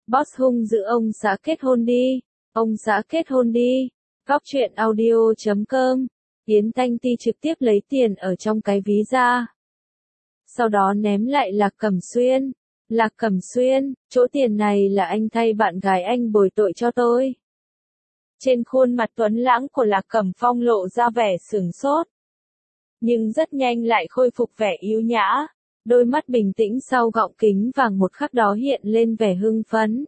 Boss hung dữ ông xã kết hôn đi. Ông xã kết hôn đi. Góc truyện audio.com. Yến Thanh Ti trực tiếp lấy tiền ở trong cái ví ra. Sau đó ném lại Lạc Cẩm Xuyên. Lạc Cẩm Xuyên, chỗ tiền này là anh thay bạn gái anh bồi tội cho tôi. Trên khuôn mặt tuấn lãng của Lạc Cẩm Phong lộ ra vẻ sửng sốt. Nhưng rất nhanh lại khôi phục vẻ yếu nhã. Đôi mắt bình tĩnh sau gọng kính vàng một khắc đó hiện lên vẻ hưng phấn.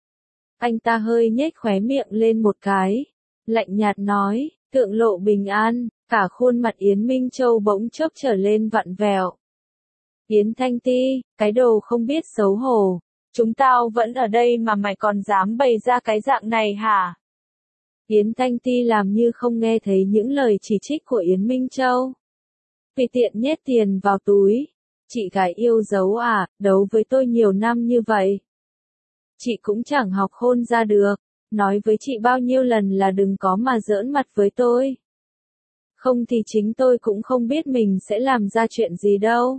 Anh ta hơi nhếch khóe miệng lên một cái. Lạnh nhạt nói, thượng lộ bình an, cả khuôn mặt Yến Minh Châu bỗng chốc trở lên vặn vẹo. Yến Thanh Ti, cái đồ không biết xấu hổ. Chúng tao vẫn ở đây mà mày còn dám bày ra cái dạng này hả? Yến Thanh Ti làm như không nghe thấy những lời chỉ trích của Yến Minh Châu. Vì tiện nhét tiền vào túi. Chị gái yêu dấu à, đấu với tôi nhiều năm như vậy. Chị cũng chẳng học khôn ra được. Nói với chị bao nhiêu lần là đừng có mà giỡn mặt với tôi. Không thì chính tôi cũng không biết mình sẽ làm ra chuyện gì đâu.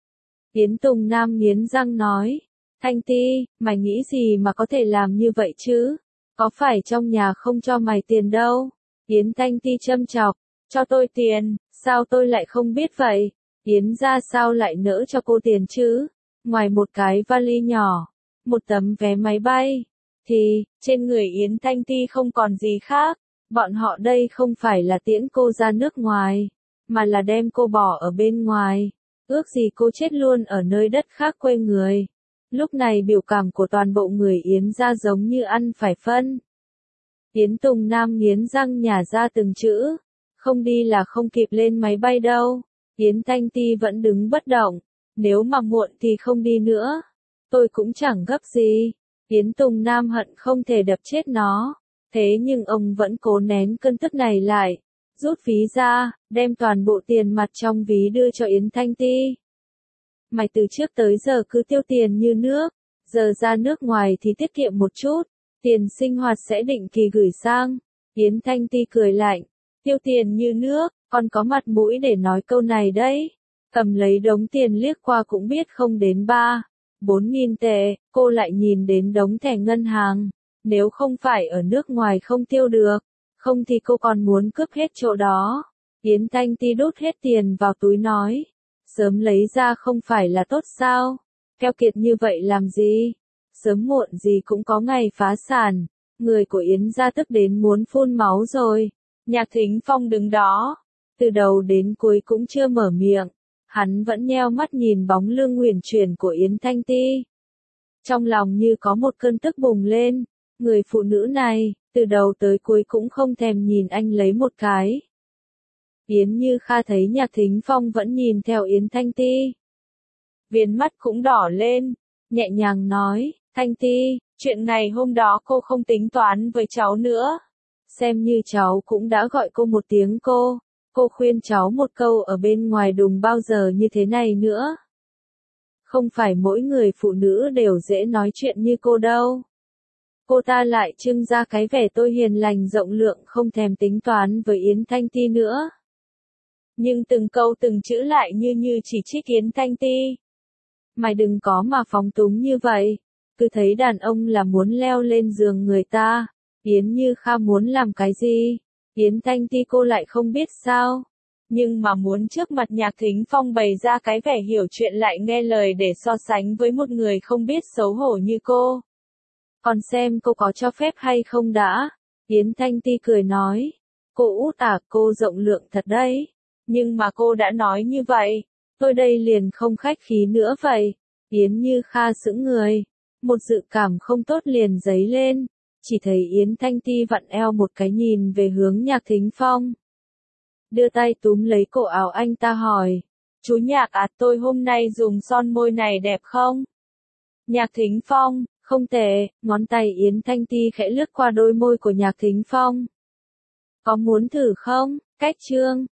Yến Tùng Nam nghiến răng nói. Thanh Ti, mày nghĩ gì mà có thể làm như vậy chứ? Có phải trong nhà không cho mày tiền đâu? Yến Thanh Ti châm chọc. Cho tôi tiền, sao tôi lại không biết vậy? Yến ra sao lại nỡ cho cô tiền chứ? Ngoài một cái vali nhỏ, một tấm vé máy bay, thì, trên người Yến Thanh Ti không còn gì khác. Bọn họ đây không phải là tiễn cô ra nước ngoài, mà là đem cô bỏ ở bên ngoài. Ước gì cô chết luôn ở nơi đất khác quê người. Lúc này biểu cảm của toàn bộ người Yến ra giống như ăn phải phân. Yến Tùng Nam nghiến răng nhả ra từng chữ. Không đi là không kịp lên máy bay đâu. Yến Thanh Ti vẫn đứng bất động. Nếu mà muộn thì không đi nữa. Tôi cũng chẳng gấp gì. Yến Tùng Nam hận không thể đập chết nó. Thế nhưng ông vẫn cố nén cơn tức này lại. Rút ví ra, đem toàn bộ tiền mặt trong ví đưa cho Yến Thanh Ti. Mày từ trước tới giờ cứ tiêu tiền như nước. Giờ ra nước ngoài thì tiết kiệm một chút. Tiền sinh hoạt sẽ định kỳ gửi sang. Yến Thanh Ti cười lạnh. Tiêu tiền như nước, còn có mặt mũi để nói câu này đấy. Cầm lấy đống tiền liếc qua cũng biết không đến 3-4 nghìn tệ, cô lại nhìn đến đống thẻ ngân hàng. Nếu không phải ở nước ngoài không tiêu được, không thì cô còn muốn cướp hết chỗ đó. Yến Thanh Ti đút hết tiền vào túi nói. Sớm lấy ra không phải là tốt sao? Keo kiệt như vậy làm gì? Sớm muộn gì cũng có ngày phá sản. Người của Yến gia tức đến muốn phun máu rồi. Nhạc Thính Phong đứng đó. Từ đầu đến cuối cũng chưa mở miệng. Hắn vẫn nheo mắt nhìn bóng lưng huyền chuyển của Yến Thanh Ti. Trong lòng như có một cơn tức bùng lên. Người phụ nữ này, từ đầu tới cuối cũng không thèm nhìn anh lấy một cái. Yến Như Kha thấy Nhạc Thính Phong vẫn nhìn theo Yến Thanh Ti. Viền mắt cũng đỏ lên, nhẹ nhàng nói, Thanh Ti, chuyện ngày hôm đó cô không tính toán với cháu nữa. Xem như cháu cũng đã gọi cô một tiếng cô khuyên cháu một câu ở bên ngoài đừng bao giờ như thế này nữa. Không phải mỗi người phụ nữ đều dễ nói chuyện như cô đâu. Cô ta lại trưng ra cái vẻ tôi hiền lành rộng lượng không thèm tính toán với Yến Thanh Ti nữa. Nhưng từng câu từng chữ lại như chỉ trích Yến Thanh Ti. Mày đừng có mà phóng túng như vậy. Cứ thấy đàn ông là muốn leo lên giường người ta. Yến Như Kha muốn làm cái gì? Yến Thanh Ti cô lại không biết sao. Nhưng mà muốn trước mặt Nhạc Thính Phong bày ra cái vẻ hiểu chuyện lại nghe lời để so sánh với một người không biết xấu hổ như cô. Còn xem cô có cho phép hay không đã. Yến Thanh Ti cười nói. Cô út à, cô rộng lượng thật đấy. Nhưng mà cô đã nói như vậy. Tôi đây liền không khách khí nữa vậy. Yến Như Kha sững người. Một dự cảm không tốt liền dấy lên. Chỉ thấy Yến Thanh Ti vặn eo một cái nhìn về hướng Nhạc Thính Phong. Đưa tay túm lấy cổ áo anh ta hỏi. Chú Nhạc à, tôi hôm nay dùng son môi này đẹp không? Nhạc Thính Phong, không tệ. Ngón tay Yến Thanh Ti khẽ lướt qua đôi môi của Nhạc Thính Phong. Có muốn thử không? Cách chương